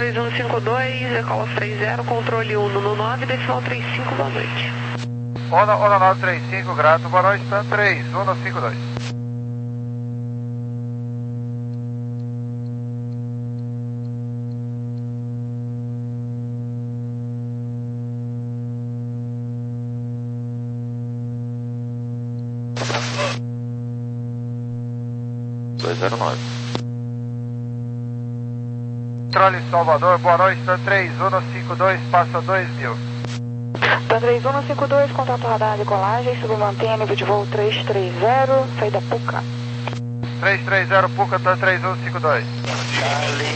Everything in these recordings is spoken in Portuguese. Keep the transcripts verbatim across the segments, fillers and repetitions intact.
três um cinco dois, decola trinta, controle um no nove, decimal trinta e cinco, boa noite. Ona, Ona nove três cinco, grato, boa noite, stand três um cinco dois. dois zero nove. Controle Salvador, boa noite, stand três um cinco dois, passa dois mil. stand três um cinco dois, contato radar de colagem, submantém nível de voo trezentos e trinta, saída Puca. trezentos e trinta, Puca, stand três um cinco dois. Charlie.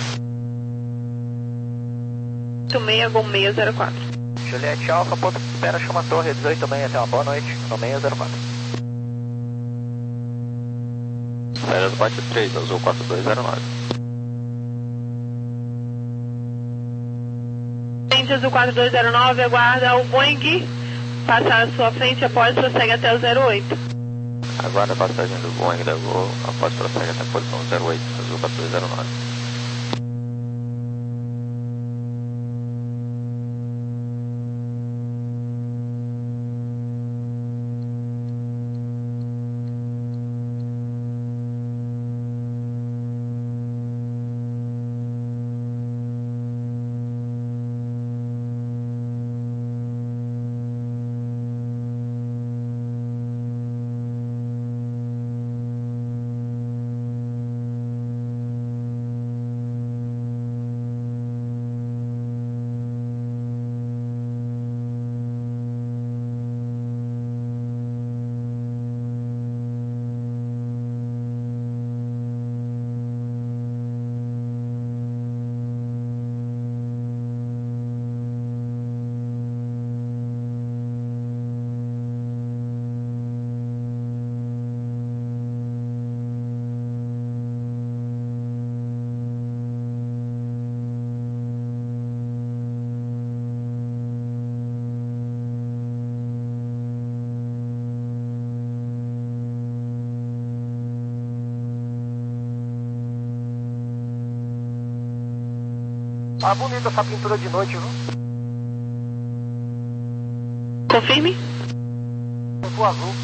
oito seis Gol seis zero quatro. Juliette Alfa, ponto, espera, chama torre, dezoito seis, até uma boa noite, no seis zero quatro. Saída do bate três, azul quatro dois zero nove. Azul quatro dois zero nove, aguarda o Boeing passar à sua frente após prossegue até o zero oito. Aguarda a passagem do Boeing da Gol após prossegue até a posição zero oito, azul quatro dois zero nove. Tá bonita essa pintura de noite, viu? Confirme. Tempo azul.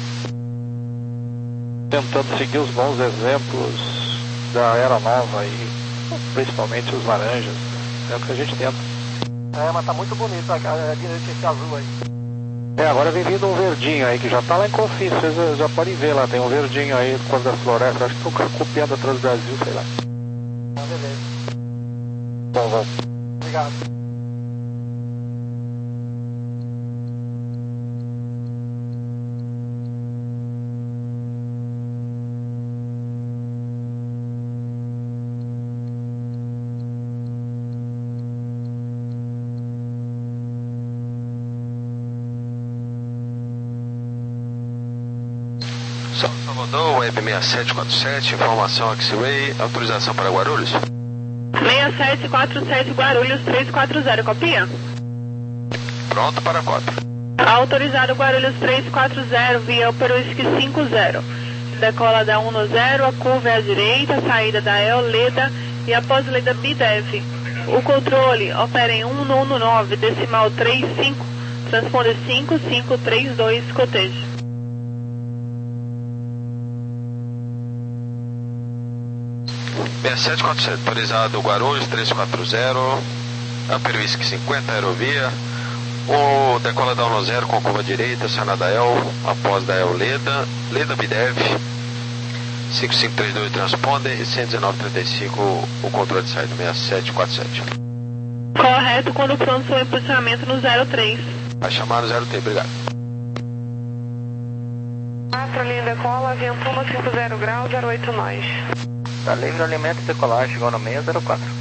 Tentando seguir os bons exemplos da era nova e principalmente os laranjas. É o que a gente tenta. É, mas tá muito bonito a, a, esse azul aí. É, agora vem vindo um verdinho aí, que já tá lá em Confins, vocês já podem ver lá, tem um verdinho aí, cor da floresta, acho que estão copiando a Transbrasil, sei lá. Ah, beleza. Bom, vamos. Obrigado. Salvador, Web seis sete quatro sete, informação X-Ray, autorização para Guarulhos? seis sete quatro sete Guarulhos três quatro zero, copia? Pronto para a cópia. Autorizado Guarulhos três quatro zero, via Peruísque cinco zero. Decola da um no zero, a curva é à direita, saída da El Leda e após Leda Bidev. O controle opera em um no nove, decimal trinta e cinco, transponder cinco cinco três dois, cotejo. seis sete quatro sete, autorizado Guarulhos três quatro zero, Peruísque cinquenta, aerovia. O decola da um no zero com curva direita, saída da El, após da El Leda, Leda Bidev, cinco cinco três dois transponder e cento e dezenove trinta e cinco o controle de saída seis sete quatro sete. Correto, quando pronto seu impulsionamento no zero três. Vai chamar no zero três, obrigado. quatro, linha decola, vento um cinco zero graus, zero oito nós. Tá livre alimento e decolar, chegou no seis zero quatro.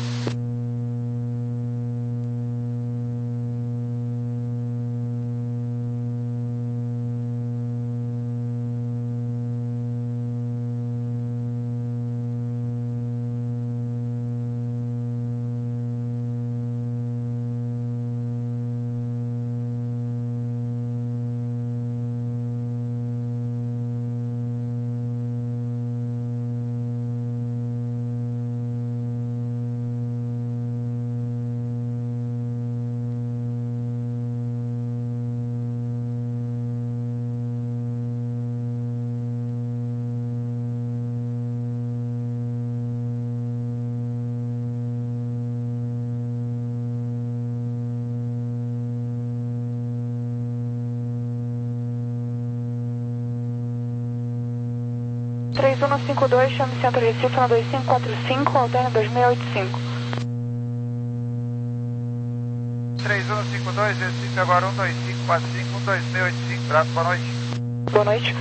três um cinco dois, chame Centro Recife na dois cinco quatro cinco, alterna dois seis oito cinco. três um cinco dois, Recife agora um dois cinco quatro cinco, um dois seis oito cinco, Prato, boa noite. Boa noite.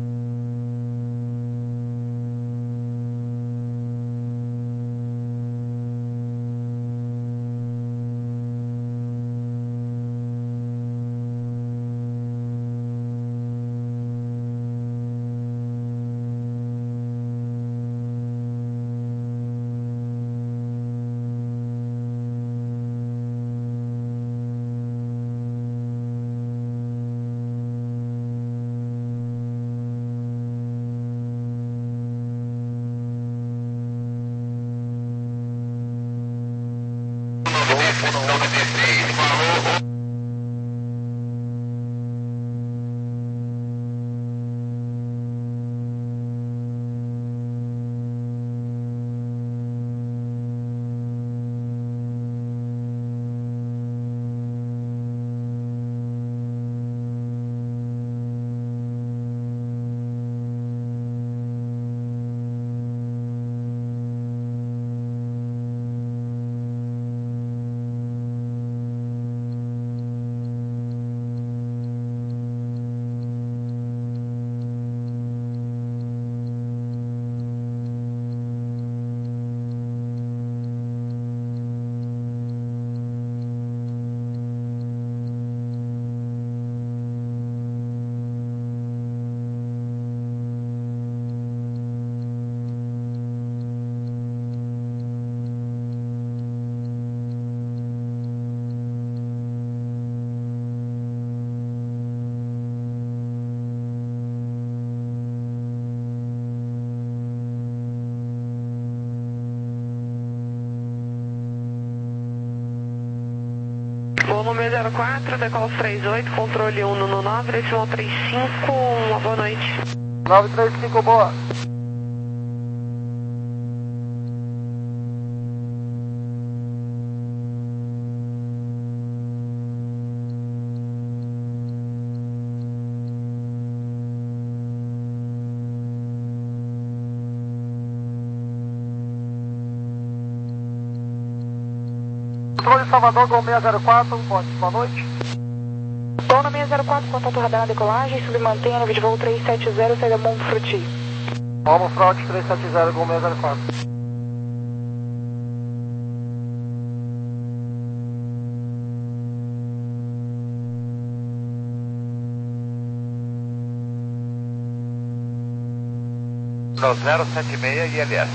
Voo número zero quatro, decola três oito, controle um no nove, decimal três cinco, uma boa noite. nove três cinco, boa. Controle Salvador, Gol seis zero quatro, boa noite. Gol na seis zero quatro, contato radar na decolagem, submantenha no vídeo voo três sete zero, saída Monfruti. Monfruti três sete zero, Gol seis zero quatro. No zero sete seis I L S.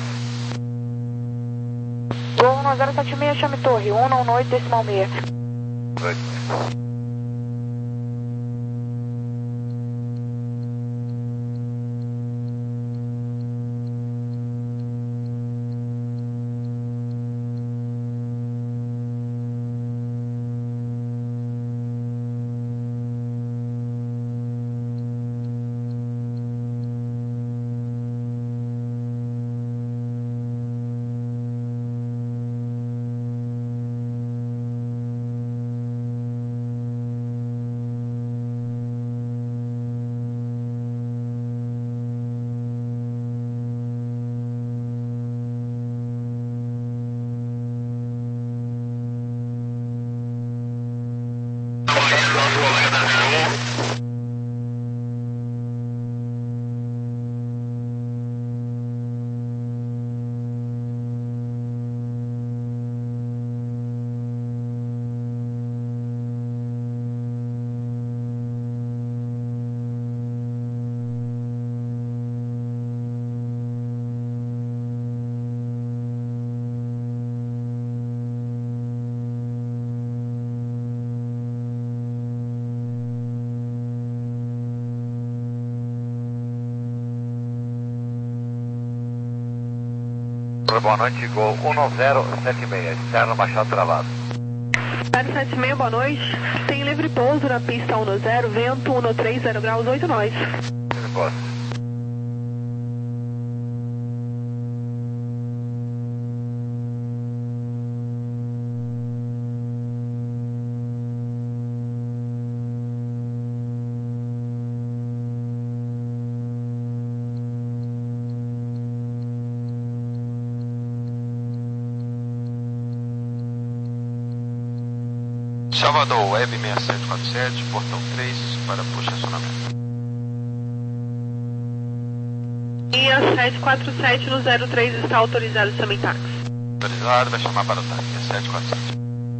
Gol no zero sete seis, chame torre, um no oito, decimal seis. Noite. Boa noite, Gol um zero sete seis, externo Machado travado. zero sete seis, boa noite. Tem livre pouso na pista um zero, vento um três zero graus, oito nós. Posso. Salvador, Web seis sete quatro sete, portão três para estacionamento. Linha sete quatro sete no zero três está autorizado também táxi. Autorizado, vai chamar para o táxi, sete quatro sete.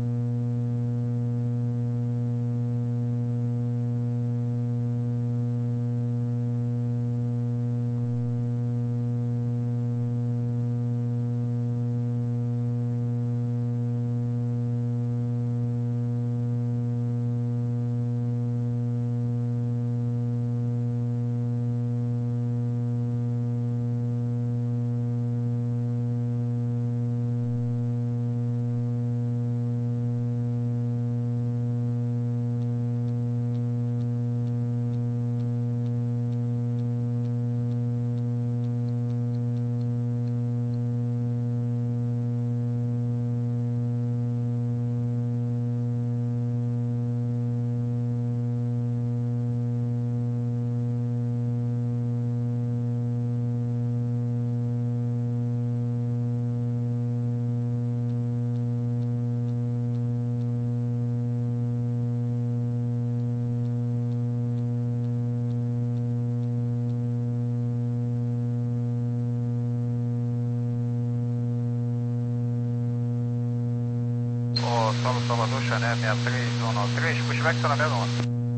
Solo Salvador, Chanel seis três um um três, pushback estacionamento um.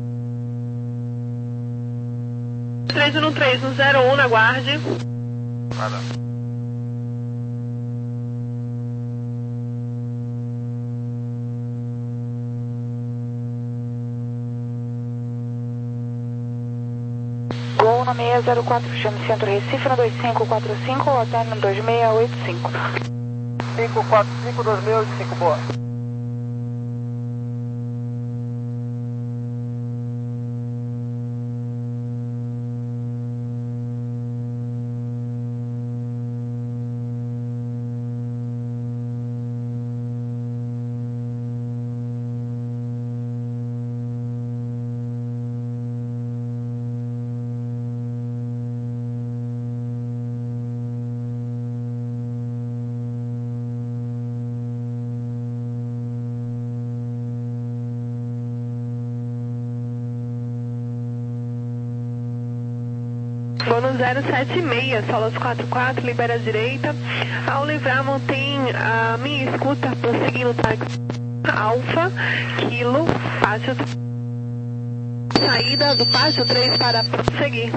três um três no zero um, na guarde. Guarda. Gol no seis zero quatro, chame Centro Recife no dois cinco quatro cinco, hotel no dois seis oito cinco. cinco quatro cinco, dois seis oito cinco, boa. Vou no zero sete seis, solos quatro quatro, libera a direita. Ao livrar, mantém a minha escuta, prosseguindo táxi Alfa, Kilo, pátio. Saída do pátio três para prosseguir.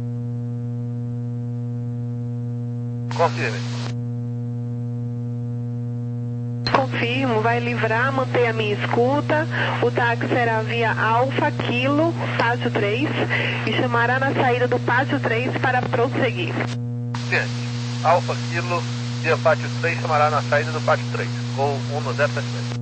Confirme. Confirmo, vai livrar, mantém a minha escuta. O táxi será via Alfa, Kilo, pátio três e chamará na saída do pátio três para prosseguir. Gente, Alfa, Kilo, via pátio três, chamará na saída do pátio três. Gol um no zero sete seis.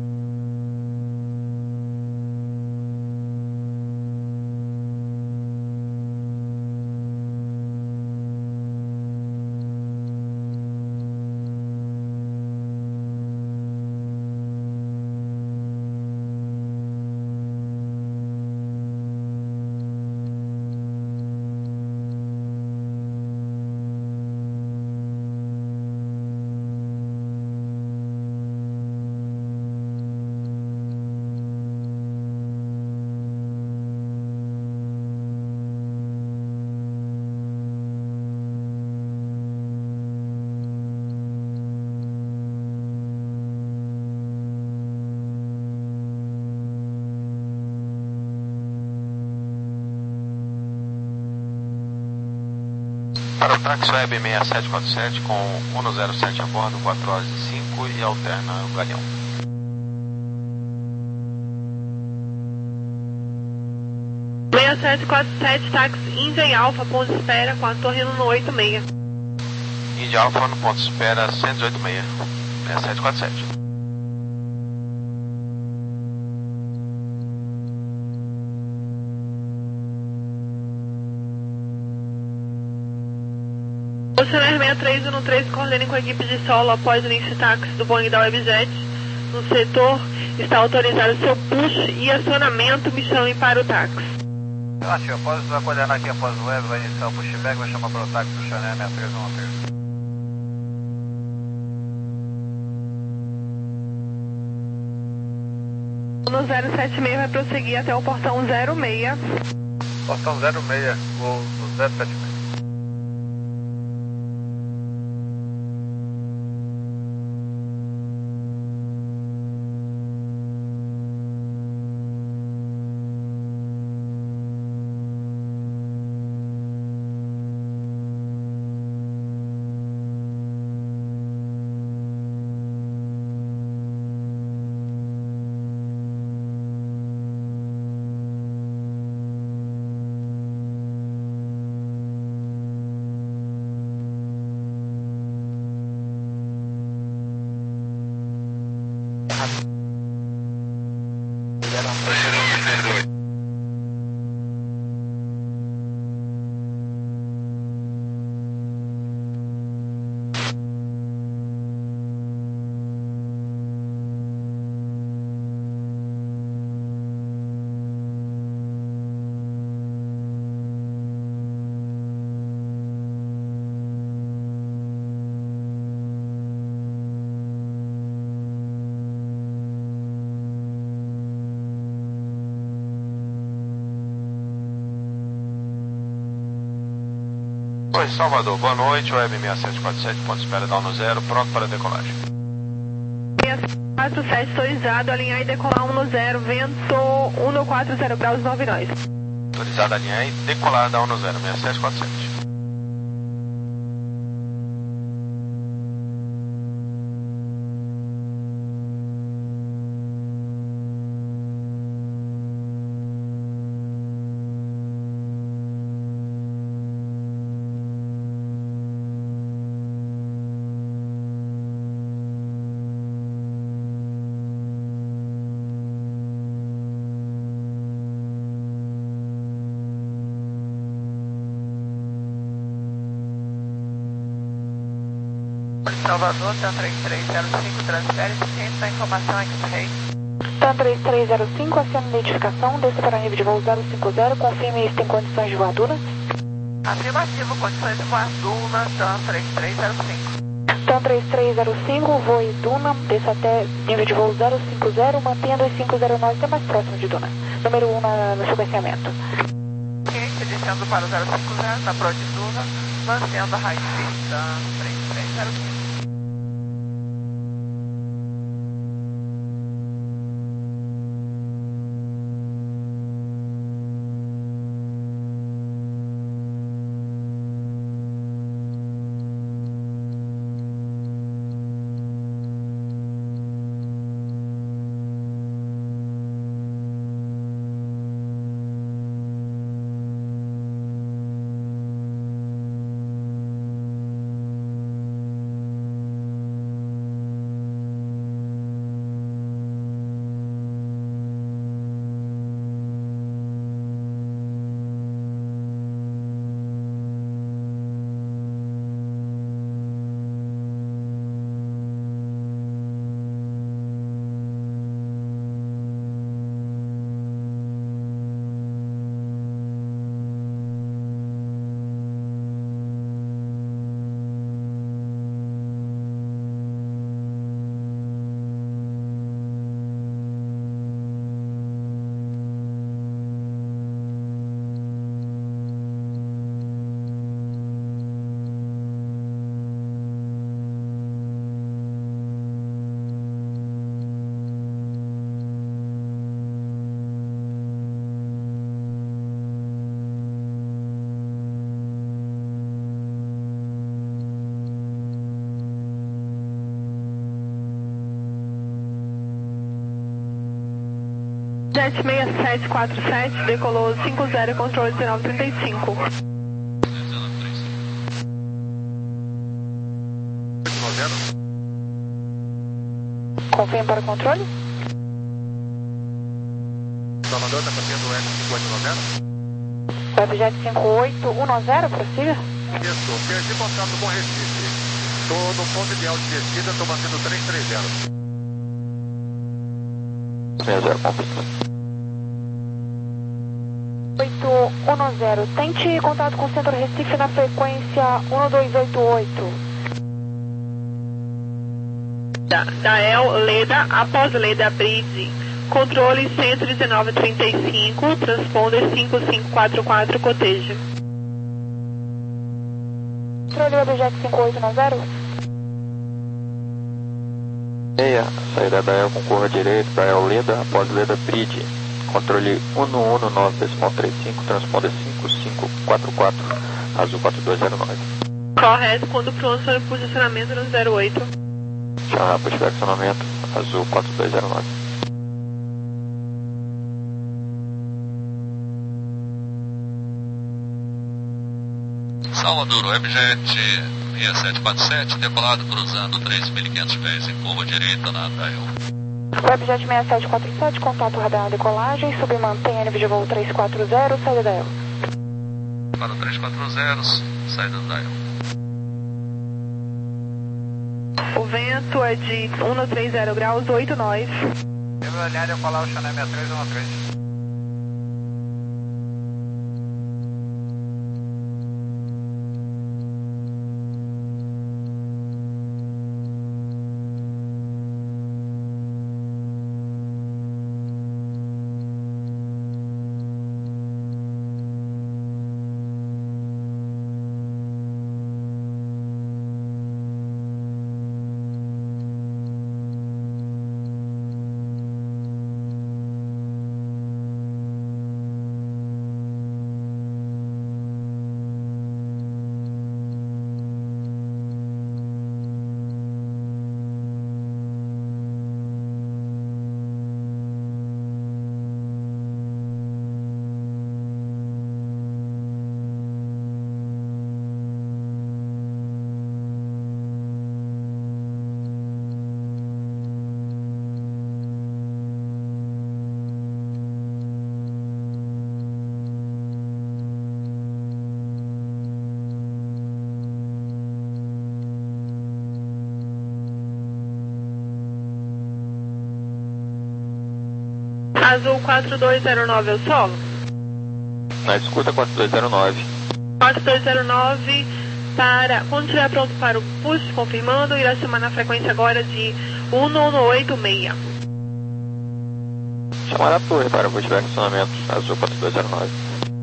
Para o táxi Web seis sete quatro sete com um zero sete a bordo, quatro horas e cinco e alterna o Galeão. seis sete quatro sete, táxi Índia Alfa, ponto de espera com a torre no oito seis. Índia Alfa no ponto de espera cento e dezoito seis, seis sete quatro sete. Oceaner seis três um três, coordene com a equipe de solo após o início de táxi do Boeing da Webjet. No setor está autorizado seu push e acionamento, me chame para o táxi. Acho, após vai coordenar aqui após o web, vai iniciar o pushback, vai chamar para o táxi do Chanel seis três um três. No zero sete seis vai prosseguir até o portão zero seis. Portão zero seis, voo no zero sete seis. Oi, Salvador, boa noite, Web seis sete quatro sete, ponto de espera, down no zero, pronto para decolagem. seis sete quatro sete, autorizado, alinhar e decolar um no zero, vento um no quatro zero graus, nove nós. Autorizado a alinhar e decolar, down no zero, seis sete quatro sete. Salvador, TAM três três zero cinco, transfere ciente da informação X-Ray. TAM três três zero cinco, aciona identificação, desça para nível de voo zero cinco zero, confirme se tem condições de voadura. Afirmativo, condições de voar Duna, TAM três três zero cinco. TAM três três zero cinco, voe Duna, desça até nível de voo zero cinco zero, mantenha dois cinco zero nove até mais próximo de Duna. Número um na, no sequenciamento. Ciente, descendo para o zero cinco zero, na Pro de Duna, mantendo a high speed, TAM três três zero cinco. Jet seis sete quatro sete, decolou cinco zero, controle dezenove trinta e cinco. Confirme para o controle. Salvador, está fazendo o S cinco oito nove zero? Webjet cinco oito um zero, prossiga. Isso, perdi contato com Recife. Estou no ponto ideal de descida, estou batendo três três zero. seis zero, completo. oito um zero, tente contato com o centro Recife na frequência um dois oito oito. Da, da El Leda, após Leda Bridge, Controle cento e dezenove trinta e cinco, transponder cinco cinco quatro quatro, cotejo. Controle objeto cinco oito nove zero. Meia, saída da El com curva direita, da El Leda, após Leda Bridge. Controle um um nove decimal trinta e cinco, transponder cinco cinco quatro quatro, azul quatro dois zero nove. Correto, quando pronto para o posicionamento no zero oito. Chamar para o direcionamento, azul quatro dois zero nove. Salvador, Webjet seis sete quatro sete, decolado cruzando três mil e quinhentos pés em curva direita na Dael. Webjet seis sete quatro sete, contato radar na decolagem, submantém nível de voo três quatro zero, saída da El. Para o três quatro zero, saída da El. O vento é de cento e trinta graus, oito nós. Teve olhar e falar o Channel sessenta e três um três. Azul quatro dois zero nove, eu solo? Na escuta quatro dois zero nove. quatro dois zero nove, para, quando estiver pronto para o push, confirmando, irá chamar na frequência agora de um um oito seis. Chamar a torre para o direcionamento, azul quatro dois zero nove.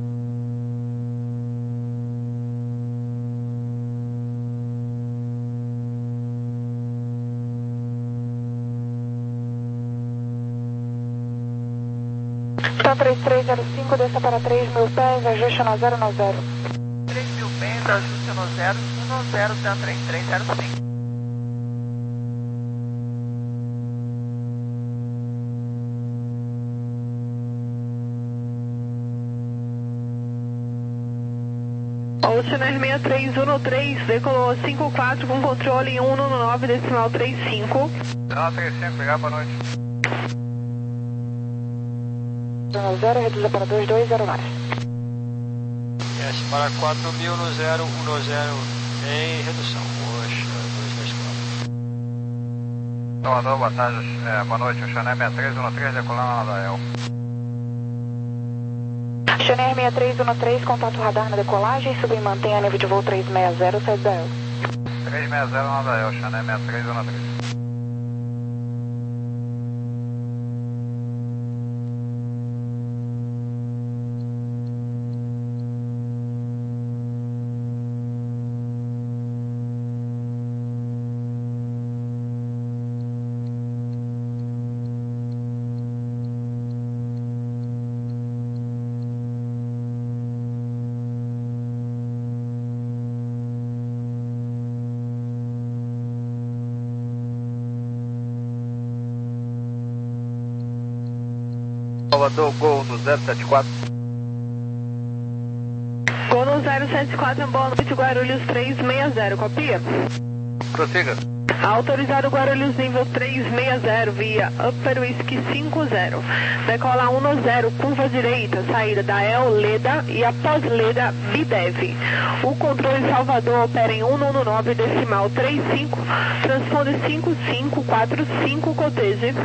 Então três três zero cinco, desça para três mil pés, ajuste no zero nove zero. três mil pés, ajuste no zero, um zero zero três três zero cinco. Oceaner seis três um três, decolou cinco quatro com controle em um nove decimal trinta e cinco. Não, trinta e cinco, pegar para noite. zero zero, reduza para dois dois zero nove. Yes, para quatro mil no zero um zero em redução. Oxa, dois dois quatro. Salvador, boa tarde, é, boa noite, o Channel sessenta e três um três, decolando na Dael. Channel seis três um três, contato radar na decolagem, sub e mantém a nível de voo três seis zero, saída da El. três seis zero na Dael, Channel sessenta e três um três. Salvador, Gol no zero sete quatro. Gol no zero sete quatro, boa noite, Guarulhos três seis zero, copia? Prossiga. Autorizado Guarulhos nível três seis zero, via Upper Whisky cinco zero. Decola um zero, curva direita, saída da El Leda e após Leda, Bidev. O controle Salvador opera em um nove decimal trinta e cinco, transponder cinco cinco quatro cinco, coteje.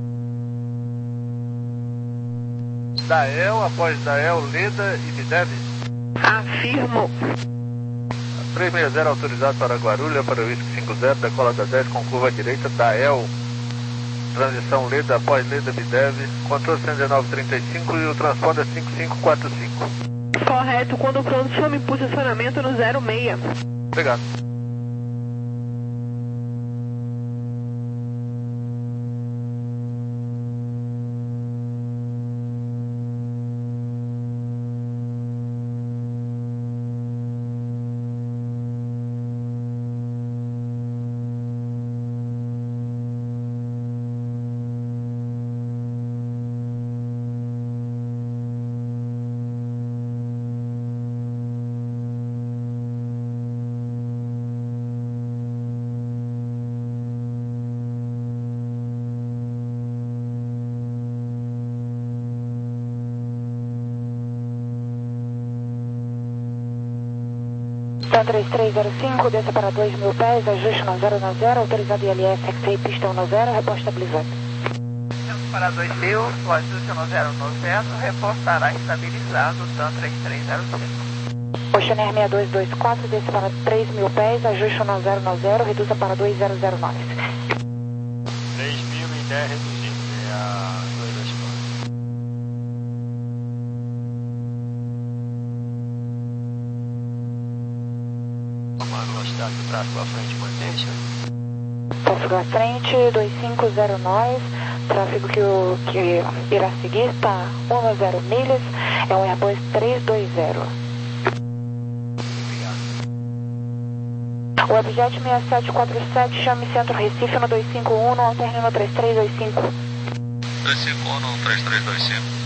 Dael, após Dael, Leda e Bidev. Afirmo. três seis zero autorizado para Guarulhos, para o Whisky cinco zero, decola da dez com curva direita, Dael, transição Leda após Leda Bidev, controle cento e dezenove trinta e cinco e o transponder cinco cinco quatro cinco. Correto, quando pronto, chame posicionamento no zero seis. Obrigado. Então três três zero cinco, desça para dois mil pés, ajuste no zero na zero, autorizado I L S, X A I, pista um no zero, reposto estabilizado. Descendo para dois mil, o ajuste no zero no zero, repostará estabilizado, TAM três três zero cinco. Oceaneer seis dois dois quatro, desça para três mil pés, ajuste no zero no zero, reduza para dois zero zero nove. três mil e dez reduzido, é a dois dois quatro. A velocidade do tráfego à frente mantém-se. Tráfego à frente, dois cinco zero nós, tráfego que, o, que irá seguir está um zero milhas, é um Airbus três dois zero. Obrigado. Webjet seis sete quatro sete, chame Centro Recife no dois cinco um, no alterne no três três dois cinco. três cinco um no três três dois cinco.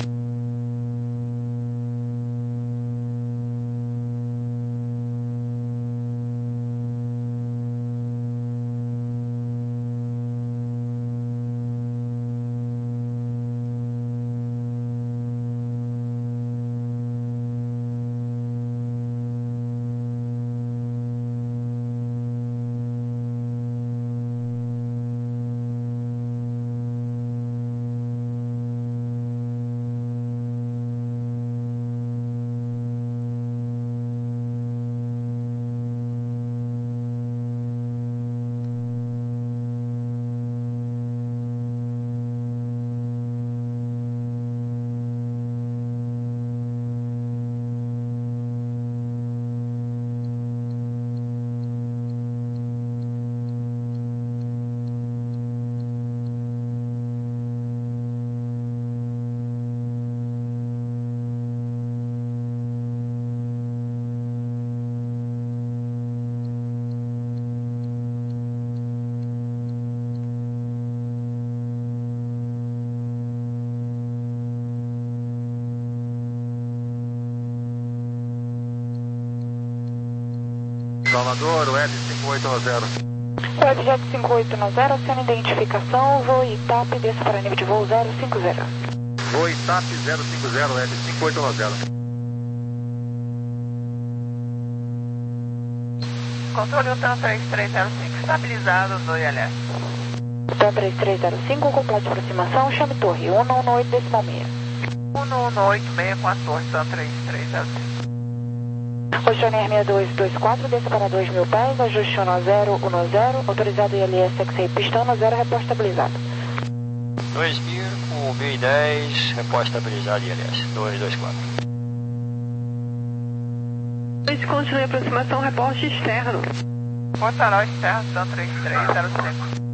Salvador, Web cinco oito um zero. Webjet cinco oito um zero, sendo identificação, voo I T A P, desça para nível de voo zero cinco zero. Voo I T A P zero cinco zero, Web cinco oito um zero. Controle o TAM três três zero cinco, estabilizado no I L S. TAM três três zero cinco, complete aproximação, chame torre um um oito decimal seis. um um oito seis com a torre, TAM três três zero cinco. Oceaneer seis dois dois quatro, desça para dois mil pés, ajuste no zero um zero, autorizado I L S, X A I, pistão no zero, reposto estabilizado. dois mil com mil e dez, reposto estabilizado I L S, dois dois quatro. Continue a aproximação, reporte externo. Portará externo, TAM três três zero cinco.